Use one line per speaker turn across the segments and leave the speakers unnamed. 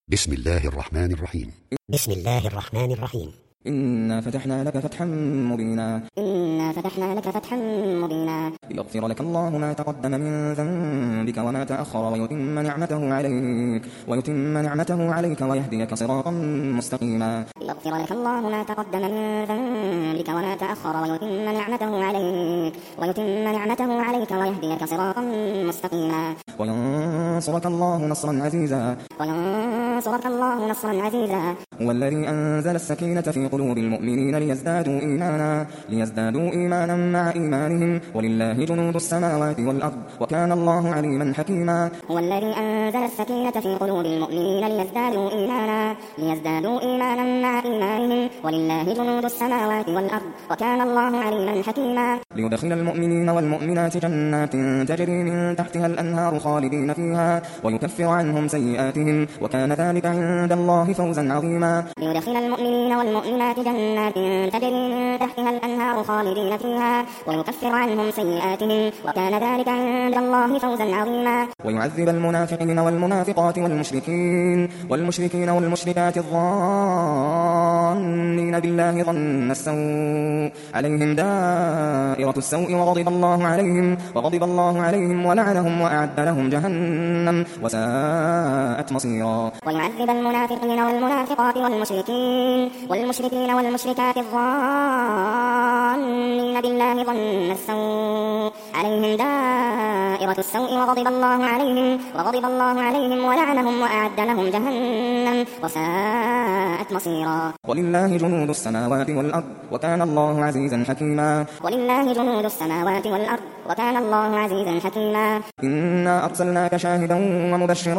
بسم الله الرحمن الرحيم.
بسم الله الرحمن الرحيم.
إنا فتحنا لك فتحا مبينا.
إنا فتحنا لك فتحا مبينا.
ليغفر لك الله ما تقدم من ذنبك وما تأخر ويتم نعمته عليك ويهديك صراطا مستقيما.
ليغفر لك الله ما تقدم من ذنبك وما تأخر ويتم نعمته عليك ويهديك صراطا مستقيما.
وينصرك الله نصرا عزيزا.
هو
الذي أنزل السكينة في قلوب المؤمنين ليزدادوا إيمانا مع إيمانهم ولله جنود السماوات والأرض وكان الله عليما حكيما.
هو الذي أنزل السكينة في قلوب المؤمنين ليزدادوا إيمانا مع إيمانهم ولله جنود السماوات والأرض وكان الله عليما حكيما.
ليدخل المؤمنين والمؤمنات جنات تجري من تحتها الأنهار خالدين فيها ويكفر عنهم سيئاتهم وكان ذلك عند الله فوزا عظيما.
ليدخل المؤمنين والمؤمنات جنات تجري من تحتها الأنهار خالدين فيها ويكفر عنهم سيئاتهم وكان ذلك عند الله فوزا عظيما.
ويعذب المنافقين والمنافقات والمشركين والمشركات الظانين بالله ظن السوء عليهم دائرة السوء وغضب الله عليهم ولعنهم وأعد لهم جهنم وساءت مصيرا.
ويعذب المنافقين والمنافقات والمشركين والمشركات الظانين بالله ظن السوء عليهم دائرة السوء وغضب الله عليهم ولعنهم وأعد لهم جهنم وساءت مصيرا.
ولله جنود السماوات والأرض وكان الله عزيزا حكيما. إنا أرسلناك شاهدا ومبشرا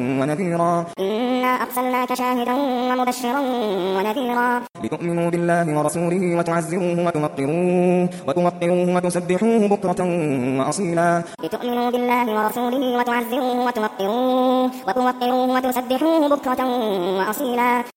ونذيرا لتؤمنوا بالله ورسوله وتعزروه وتوقروه وتسبحوه بكرة وأصيلا.
لتؤمنوا بالله ورسوله وتعزروه وتوقروه وتسبحوه بكرة وأصيلا.